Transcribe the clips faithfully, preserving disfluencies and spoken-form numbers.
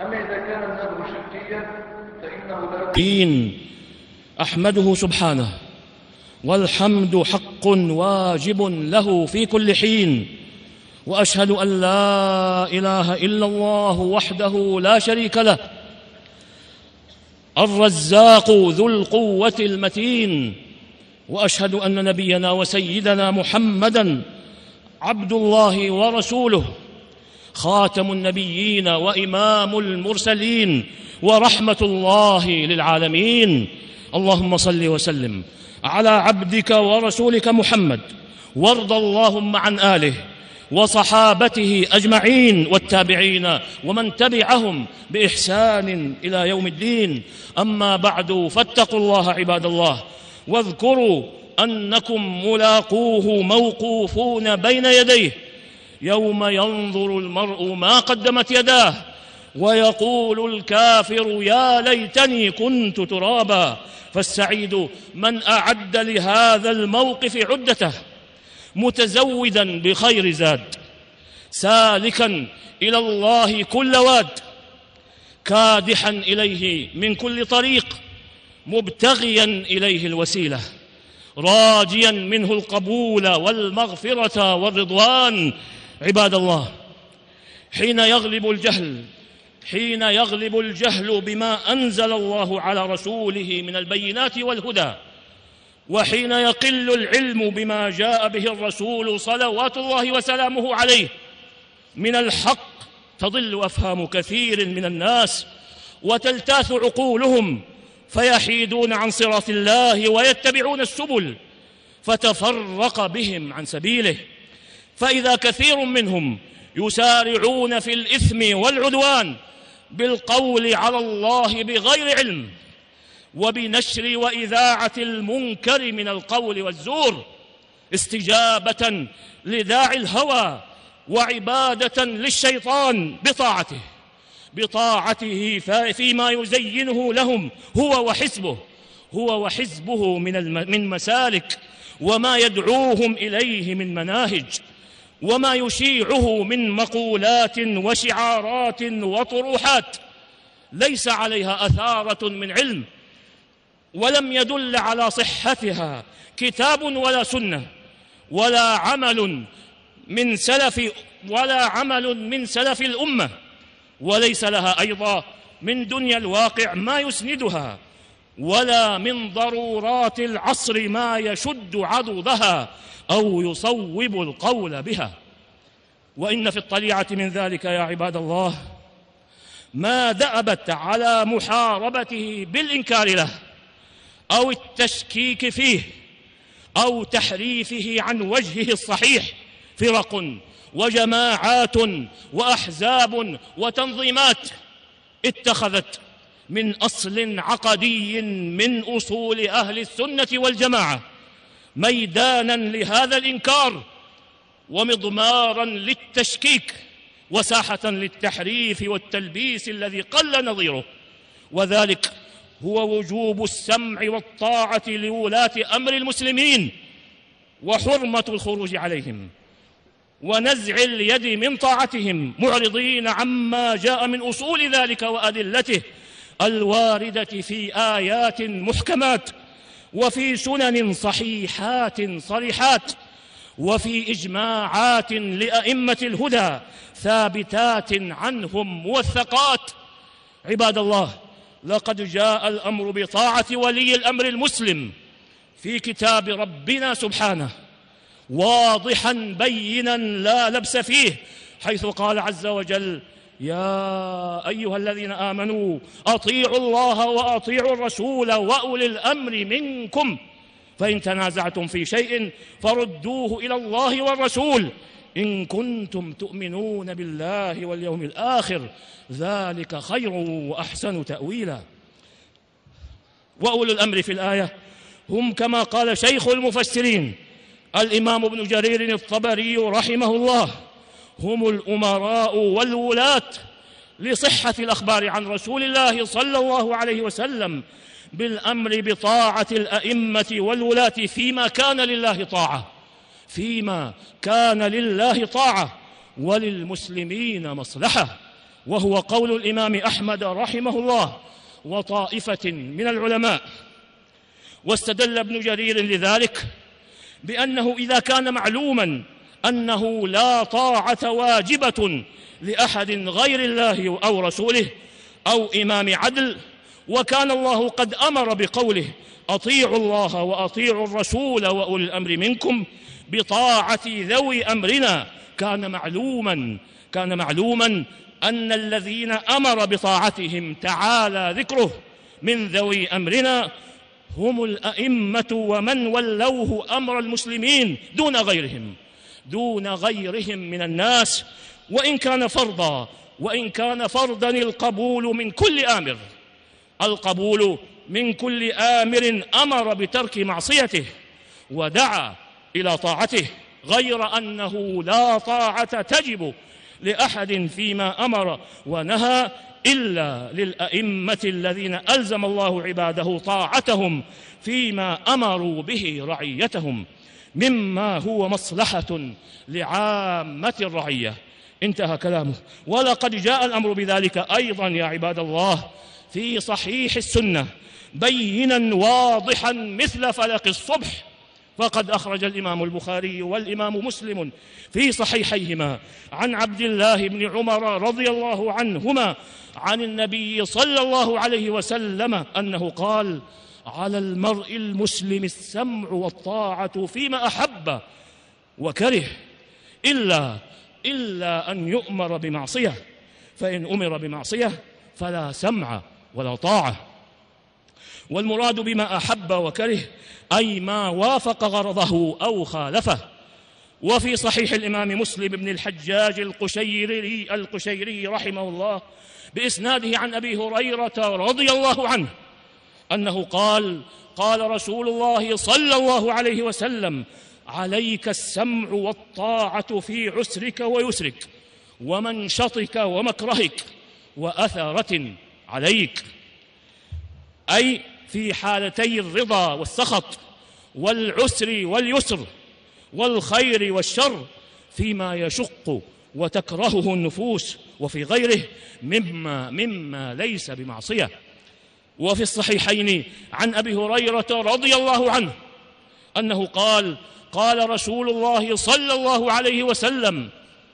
أما إذا كان النذر شركيا فإنه لا دين أحمده سبحانه، والحمد حق واجب له في كل حين، وأشهد أن لا إله إلا الله وحده لا شريك له، الرزاق ذو القوة المتين، وأشهد أن نبينا وسيدنا محمدًا عبد الله ورسوله، خاتم النبيين وإمام المرسلين ورحمة الله للعالمين. اللهم صل وسلم على عبدك ورسولك محمد، وارض اللهم عن آله وصحابته أجمعين والتابعين ومن تبعهم بإحسان إلى يوم الدين. أما بعد، فاتقوا الله عباد الله، واذكروا أنكم ملاقوه موقوفون بين يديه يوم ينظر المرء ما قدمت يداه ويقول الكافر يا ليتني كنت ترابا. فالسعيد من أعد لهذا الموقف عدته، متزودا بخير زاد، سالكا إلى الله كل واد، كادحا إليه من كل طريق، مبتغيا إليه الوسيلة، راجيا منه القبول والمغفرة والرضوان. عباد الله، حين يغلب الجهل حين يغلب الجهل بما أنزل الله على رسوله من البينات والهدى، وحين يقل العلم بما جاء به الرسول صلوات الله وسلامه عليه من الحق، تضل أفهام كثير من الناس وتلتاث عقولهم، فيحيدون عن صراط الله ويتبعون السبل فتفرق بهم عن سبيله. فإذا كثير منهم يسارعون في الإثم والعدوان بالقول على الله بغير علم، وبنشر وإذاعة المنكر من القول والزور، استجابة لداعي الهوى وعبادة للشيطان بطاعته بطاعته فيما يزينه لهم هو وحزبه هو وحزبه من من مسالك، وما يدعوهم إليه من مناهج، وما يشيعه من مقولات وشعارات وطروحات ليس عليها أثارة من علم، ولم يدل على صحتها كتاب ولا سنة ولا عمل من سلف ولا عمل من سلف الأمة، وليس لها أيضا من دنيا الواقع ما يسندها، ولا من ضرورات العصر ما يشد عضدها أو يصوب القول بها. وإن في الطليعة من ذلك يا عباد الله ما دأبت على محاربته بالإنكار له أو التشكيك فيه أو تحريفه عن وجهه الصحيح فرق وجماعات وأحزاب وتنظيمات اتخذت من أصل عقدي من أصول أهل السنة والجماعة ميدانا لهذا الإنكار، ومضمارا للتشكيك، وساحة للتحريف والتلبيس الذي قل نظيره. وذلك هو وجوب السمع والطاعة لولاة أمر المسلمين، وحرمة الخروج عليهم، ونزع اليد من طاعتهم، معرضين عما جاء من أصول ذلك وأدلته الواردة في آيات محكمات، وفي سنن صحيحات صريحات، وفي إجماعات لأئمة الهدى ثابتات عنهم موثقات. عباد الله، لقد جاء الأمر بطاعة ولي الأمر المسلم في كتاب ربنا سبحانه واضحا بينا لا لبس فيه، حيث قال عز وجل: يا أيها الذين آمنوا أطيعوا الله وأطيعوا الرسول وأولي الأمر منكم، فإن تنازعتم في شيء فردوه إلى الله والرسول إن كنتم تؤمنون بالله واليوم الآخر، ذلك خير وأحسن تأويلا. وأولي الأمر في الآية هم كما قال شيخ المفسرين الإمام ابن جرير الطبري رحمه الله هم الأمراء والولاة، لصحة الأخبار عن رسول الله صلى الله عليه وسلم بالأمر بطاعة الأئمة والولاة فيما كان لله طاعة فيما كان لله طاعة وللمسلمين مصلحة. وهو قول الإمام أحمد رحمه الله وطائفة من العلماء. واستدل ابن جرير لذلك بأنه إذا كان معلوما أنه لا طاعة واجبة لأحد غير الله أو رسوله أو إمام عدل، وكان الله قد أمر بقوله أطيعوا الله وأطيعوا الرسول وأولي الأمر منكم بطاعة ذوي أمرنا، كان معلوما كان معلوما أن الذين أمر بطاعتهم تعالى ذكره من ذوي أمرنا هم الأئمة ومن ولوه أمر المسلمين دون غيرهم دون غيرهم من الناس، وإن كان فرضا وإن كان فرضا القبول من كل آمر القبول من كل آمر أمر بترك معصيته ودعا إلى طاعته، غير أنه لا طاعة تجب لأحد فيما أمر ونهى إلا للأئمة الذين ألزم الله عباده طاعتهم فيما أمروا به رعيتهم مما هو مصلحة لعامة الرعية. انتهى كلامه. ولقد جاء الأمر بذلك أيضا يا عباد الله في صحيح السنة بينا واضحا مثل فلق الصبح، فقد أخرج الإمام البخاري والإمام مسلم في صحيحيهما عن عبد الله بن عمر رضي الله عنهما عن النبي صلى الله عليه وسلم أنه قال: على المرء المسلم السمع والطاعة فيما أحب وكره إلا إلا أن يؤمر بمعصية، فإن أمر بمعصية فلا سمع ولا طاعة. والمراد بما أحب وكره أي ما وافق غرضه أو خالفه. وفي صحيح الإمام مسلم بن الحجاج القشيري, القشيري رحمه الله بإسناده عن أبي هريرة رضي الله عنه أنه قال: قال رسول الله صلى الله عليه وسلم: عليك السمع والطاعة في عسرك ويسرك ومنشطك ومكرهك وأثرة عليك، أي في حالتي الرضا والسخط والعسر واليسر والخير والشر، فيما يشق وتكرهه النفوس وفي غيره مما, مما ليس بمعصية. وفي الصحيحين عن أبي هريرة رضي الله عنه أنه قال: قال رسول الله صلى الله عليه وسلم: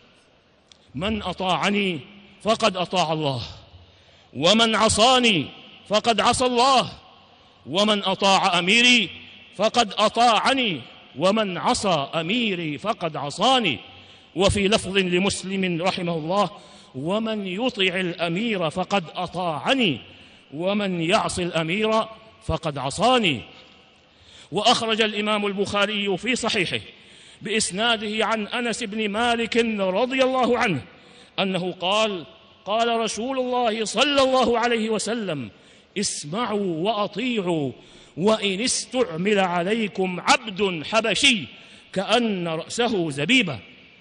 من أطاعني فقد أطاع الله، ومن عصاني فقد عصى الله، ومن أطاع أميري فقد أطاعني، ومن عصى أميري فقد عصاني. وفي لفظ لمسلم رحمه الله: ومن يطع الأمير فقد أطاعني، ومن يعص الأمير فقد عصاني. وأخرج الإمام البخاري في صحيحه بإسناده عن أنس بن مالك رضي الله عنه أنه قال: قال رسول الله صلى الله عليه وسلم: اسمعوا وأطيعوا، وإن استعمل عليكم عبد حبشي كأن رأسه زبيبة.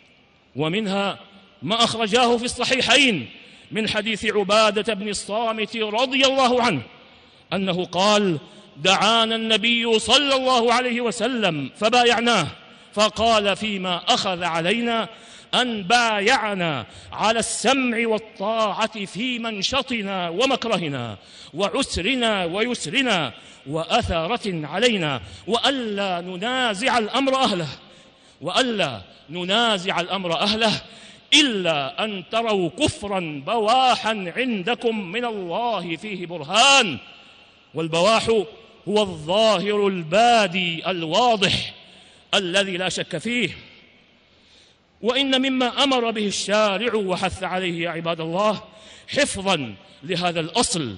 ومنها ما أخرجاه في الصحيحين من حديث عبادة بن الصامت رضي الله عنه أنه قال: دعانا النبي صلى الله عليه وسلم فبايعناه، فقال فيما أخذ علينا أن بايعنا على السمع والطاعة في منشطنا ومكرهنا وعسرنا ويسرنا وأثرة علينا، وألا ننازع الأمر أهله وألا ننازع الأمر أهله إلا أن تروا كفرا بواحا عندكم من الله فيه برهان. والبواح هو الظاهر البادي الواضح الذي لا شك فيه. وإن مما أمر به الشارع وحث عليه يا عباد الله حفظا لهذا الأصل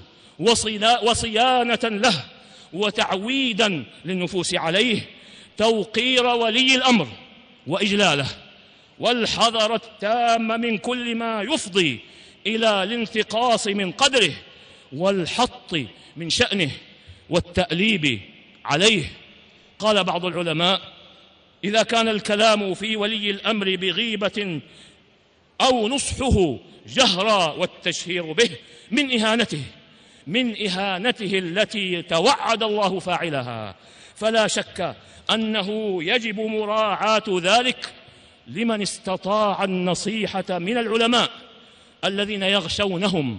وصيانة له وتعويدا للنفوس عليه توقير ولي الأمر وإجلاله، والحذر التام من كل ما يفضي إلى الانتقاص من قدره والحط من شأنه والتأليب عليه. قال بعض العلماء: إذا كان الكلام في ولي الأمر بغيبة أو نصحه جهرا والتشهير به من إهانته من إهانته التي توعد الله فاعلها، فلا شك أنه يجب مراعاة ذلك لمن استطاع النصيحة من العلماء الذين يغشونهم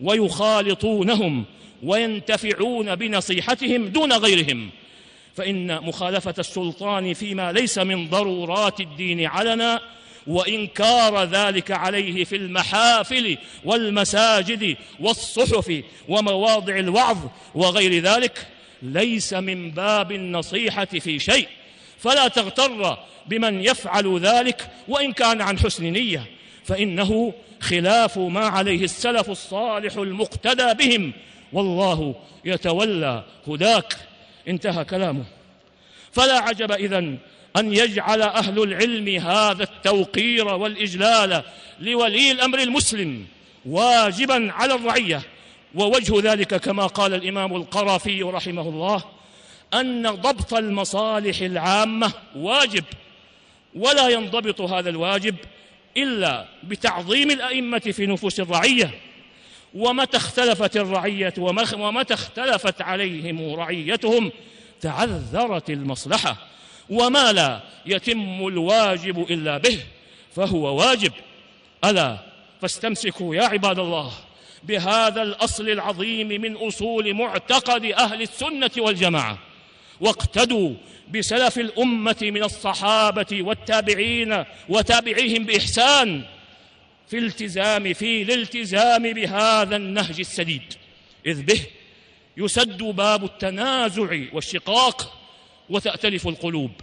ويخالطونهم وينتفعون بنصيحتهم دون غيرهم، فإن مخالفة السلطان فيما ليس من ضرورات الدين علنا وإنكار ذلك عليه في المحافل والمساجد والصحف ومواضع الوعظ وغير ذلك ليس من باب النصيحة في شيء، فلا تغتر بمن يفعل ذلك وإن كان عن حسن نية، فإنه خلاف ما عليه السلف الصالح المقتدى بهم، والله يتولى هداك. انتهى كلامه. فلا عجب إذن أن يجعل أهل العلم هذا التوقير والإجلال لولي الأمر المسلم واجبا على الرعية. ووجه ذلك كما قال الإمام القرافي رحمه الله أن ضبط المصالح العامة واجب، ولا ينضبط هذا الواجب إلا بتعظيم الأئمة في نفوس الرعية. ومتى اختلفت الرعية ومتى اختلفت عليهم رعيتهم تعذرت المصلحة، وما لا يتم الواجب إلا به فهو واجب. ألا فاستمسكوا يا عباد الله بهذا الأصل العظيم من أصول معتقد أهل السنة والجماعة، واقتدوا بسلف الأمة من الصحابة والتابعين وتابعيهم بإحسان في الالتزام في الالتزام بهذا النهج السديد، إذ به يسد باب التنازع والشقاق وتأتلف القلوب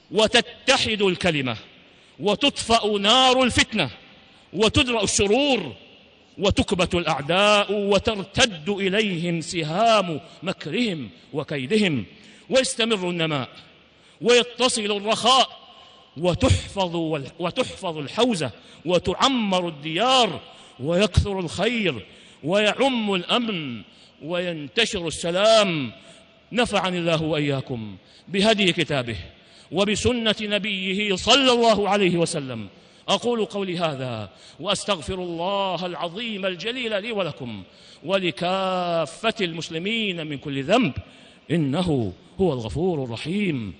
وتتحد الكلمة وتطفأ نار الفتنة وتدرأ الشرور وتكبت الأعداء وترتد إليهم سهام مكرهم وكيدهم، ويستمر النماء ويتصل الرخاء وتحفظ, وتحفظ الحوزة وتعمر الديار ويكثر الخير ويعم الأمن وينتشر السلام. نفعني الله وإياكم بهدي كتابه وبسنة نبيه صلى الله عليه وسلم. أقول قولي هذا وأستغفر الله العظيم الجليل لي ولكم ولكافة المسلمين من كل ذنب، إنه هو الغفور الرحيم.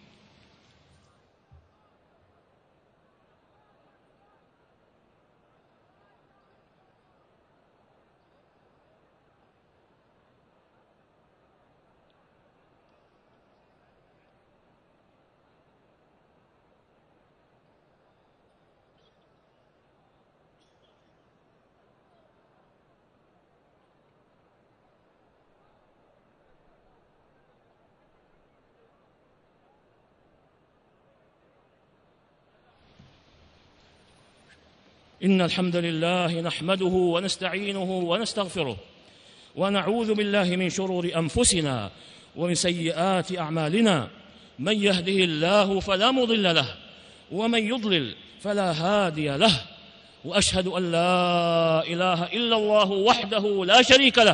إن الحمد لله نحمده ونستعينه ونستغفره ونعوذ بالله من شرور أنفسنا ومن سيئات أعمالنا، من يهده الله فلا مضل له ومن يضلل فلا هادي له، وأشهد أن لا إله إلا الله وحده لا شريك له،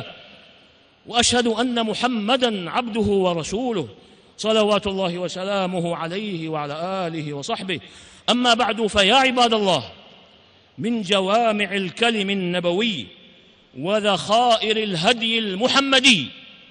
وأشهد أن محمدًا عبده ورسوله صلوات الله وسلامه عليه وعلى آله وصحبه. أما بعد، فيا عباد الله، من جوامع الكلم النبوي وذخائر الهدي المحمدي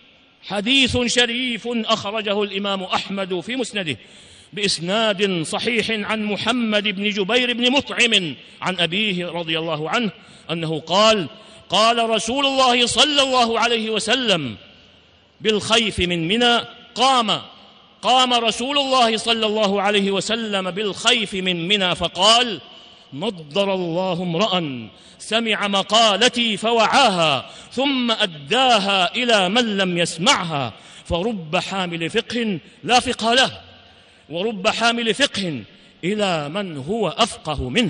حديث شريف أخرجه الإمام أحمد في مسنده بإسناد صحيح عن محمد بن جبير بن مطعم عن أبيه رضي الله عنه أنه قال: قال رسول الله صلى الله عليه وسلم بالخيف من منى قام قام رسول الله صلى الله عليه وسلم بالخيف من منى فقال: نضر الله امرأ سمع مقالتي فوعاها ثم أداها إلى من لم يسمعها، فرب حامل فقه لا فقه له، ورب حامل فقه إلى من هو أفقه منه.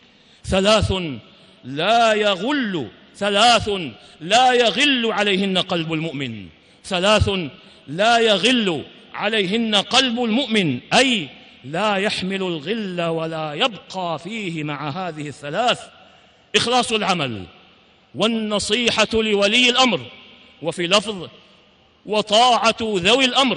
ثلاث لا يغل ثلاث لا يغل عليهن قلب المؤمن ثلاث لا يغل عليهن قلب المؤمن، أي لا يحمل الغل ولا يبقى فيه مع هذه الثلاث: إخلاص العمل، والنصيحة لولي الأمر، وفي لفظ وطاعة ذوي الأمر،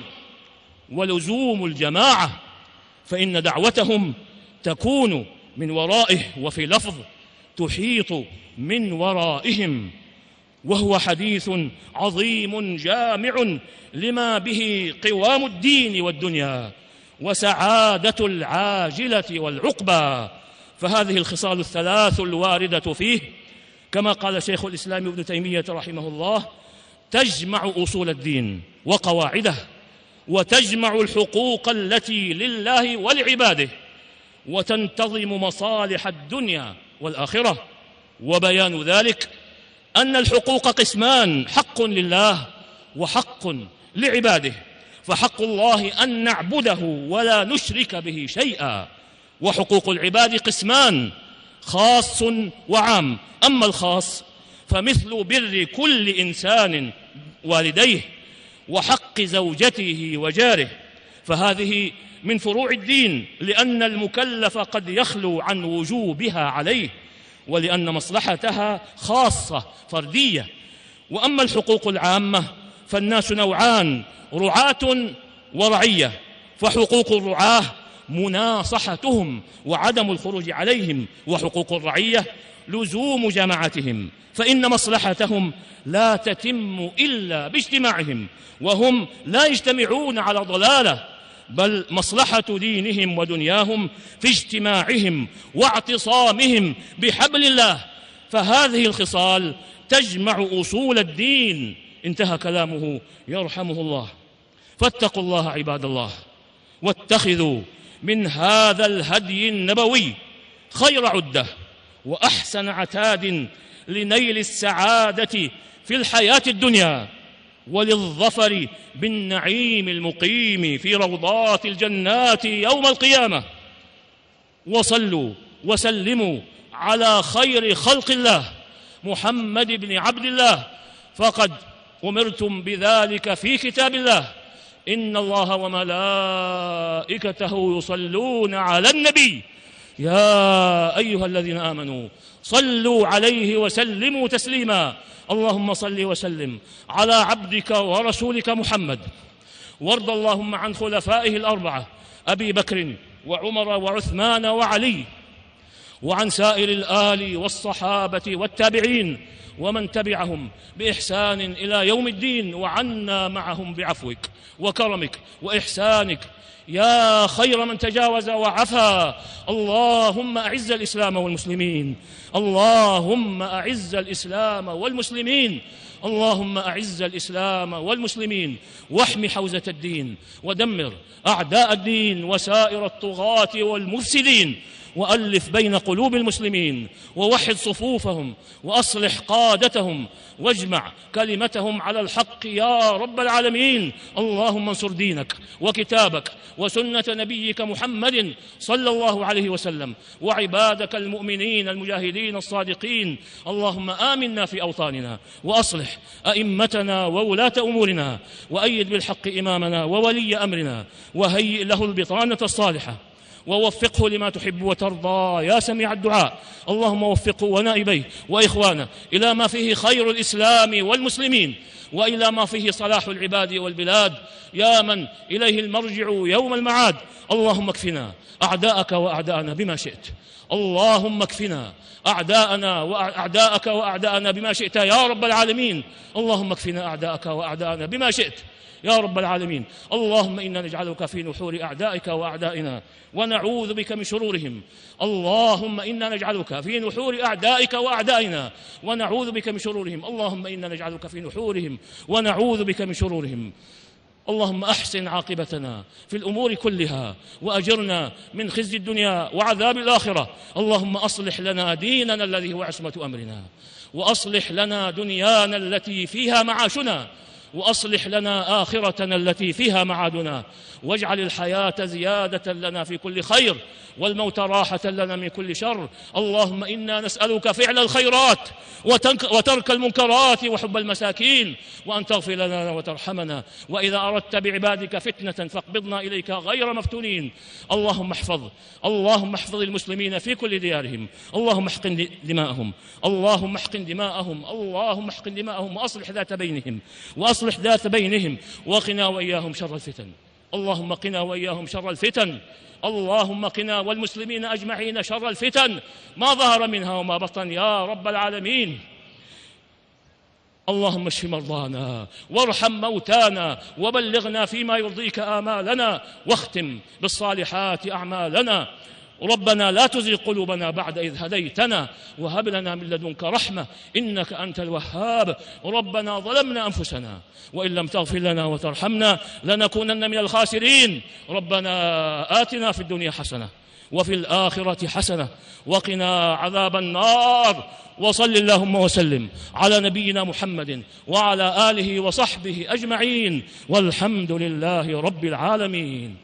ولزوم الجماعة، فإن دعوتهم تكون من ورائه، وفي لفظ تحيط من ورائهم. وهو حديث عظيم جامع لما به قوام الدين والدنيا وسعادة العاجلة والعقبى. فهذه الخصال الثلاث الواردة فيه كما قال شيخ الإسلام ابن تيمية رحمه الله: تجمع أصول الدين وقواعده، وتجمع الحقوق التي لله ولعباده، وتنتظم مصالح الدنيا والآخرة. وبيان ذلك أن الحقوق قسمان: حق لله وحق لعباده. فحق الله أن نعبده ولا نشرك به شيئا، وحقوق العباد قسمان: خاص وعام. أما الخاص فمثل بر كل إنسان والديه، وحق زوجته وجاره، فهذه من فروع الدين، لأن المكلف قد يخلو عن وجوبها عليه، ولأن مصلحتها خاصة فردية. وأما الحقوق العامة فالناس نوعان: رعاة ورعية. فحقوق الرعاة مناصحتهم وعدم الخروج عليهم، وحقوق الرعية لزوم جماعتهم، فإن مصلحتهم لا تتم إلا باجتماعهم، وهم لا يجتمعون على ضلالة، بل مصلحة دينهم ودنياهم في اجتماعهم واعتصامهم بحبل الله. فهذه الخصال تجمع أصول الدين. انتهى كلامه يرحمه الله. فاتقوا الله عباد الله، واتخذوا من هذا الهدي النبوي خير عدة وأحسن عتاد لنيل السعادة في الحياة الدنيا، وللظفر بالنعيم المقيم في روضات الجنات يوم القيامة. وصلوا وسلموا على خير خلق الله محمد بن عبد الله، فقد أمرتم بذلك في كتاب الله: إن الله وملائكته يصلون على النبي يا أيها الذين آمنوا صلوا عليه وسلموا تسليما. اللهم صل وسلم على عبدك ورسولك محمد، وارض اللهم عن خلفائه الأربعة أبي بكر وعمر وعثمان وعلي، وعن سائر الآل والصحابة والتابعين ومن تبعهم بإحسان إلى يوم الدين، وعنا معهم بعفوك وكرمك وإحسانك يا خير من تجاوز وعفا. اللهم أعز الإسلام والمسلمين، اللهم أعز الإسلام والمسلمين، اللهم أعز الإسلام والمسلمين، واحم حوزة الدين، ودمر أعداء الدين وسائر الطغاة والمفسدين، وألف بين قلوب المسلمين، ووحد صفوفهم، وأصلح قادتهم، واجمع كلمتهم على الحق يا رب العالمين. اللهم انصر دينك وكتابك وسنة نبيك محمد صلى الله عليه وسلم، وعبادك المؤمنين المجاهدين الصادقين. اللهم آمنا في أوطاننا، وأصلح أئمتنا وولاة أمورنا، وأيد بالحق إمامنا وولي أمرنا، وهيئ له البطانة الصالحة، ووفقه لما تحب وترضى يا سميع الدعاء. اللهم وفقه ونائبيه وإخوانه إلى ما فيه خير الإسلام والمسلمين، وإلى ما فيه صلاح العباد والبلاد، يا من إليه المرجع يوم المعاد. اللهم اكفنا أعداءك وأعداءنا بما شئت، اللهم اكفنا أعداءنا وأعداءك وأعداءنا بما شئت يا رب العالمين. اللهم اكفنا أعداءك وأعداءنا بما شئت يا رب العالمين. اللهم إنا نجعلك في نحور أعدائك وأعدائنا، ونعوذ بك من شرورهم. اللهم إنا نجعلك في نحور أعدائك وأعدائنا، ونعوذ بك من شرورهم. اللهم إنا نجعلك في نحورهم، ونعوذ بك من شرورهم. اللهم أحسن عاقبتنا في الأمور كلها، وأجرنا من خزي الدنيا وعذاب الآخرة. اللهم أصلح لنا ديننا الذي هو عصمة أمرنا، وأصلح لنا دنيانا التي فيها معاشنا، وأصلح لنا آخرتنا التي فيها معادنا، واجعل الحياة زيادة لنا في كل خير، والموت راحة لنا من كل شر. اللهم إنا نسألك فعل الخيرات وترك المنكرات وحب المساكين، وأن تغفر لنا وترحمنا، وإذا أردت بعبادك فتنة فاقبضنا إليك غير مفتونين. اللهم احفظ اللهم احفظ المسلمين في كل ديارهم، اللهم احقن دماءهم اللهم احقن دماءهم اللهم احقن دماءهم وأصلح ذات بينهم وأصلح ذات بينهم وقنا وإياهم شر الفتن. اللهم قنا وإياهم شر الفتن. اللهم قنا والمسلمين أجمعين شر الفتن ما ظهر منها وما بطن يا رب العالمين. اللهم اشف مرضانا وارحم موتانا، وبلغنا فيما يرضيك آمالنا، واختم بالصالحات أعمالنا. ربنا لا تزغ قلوبنا بعد إذ هديتنا وهب لنا من لدنك رحمة إنك أنت الوهاب. ربنا ظلمنا أنفسنا وإن لم تغفر لنا وترحمنا لنكونن من الخاسرين. ربنا آتنا في الدنيا حسنة وفي الآخرة حسنة وقنا عذاب النار. وصل اللهم وسلم على نبينا محمد وعلى آله وصحبه أجمعين والحمد لله رب العالمين.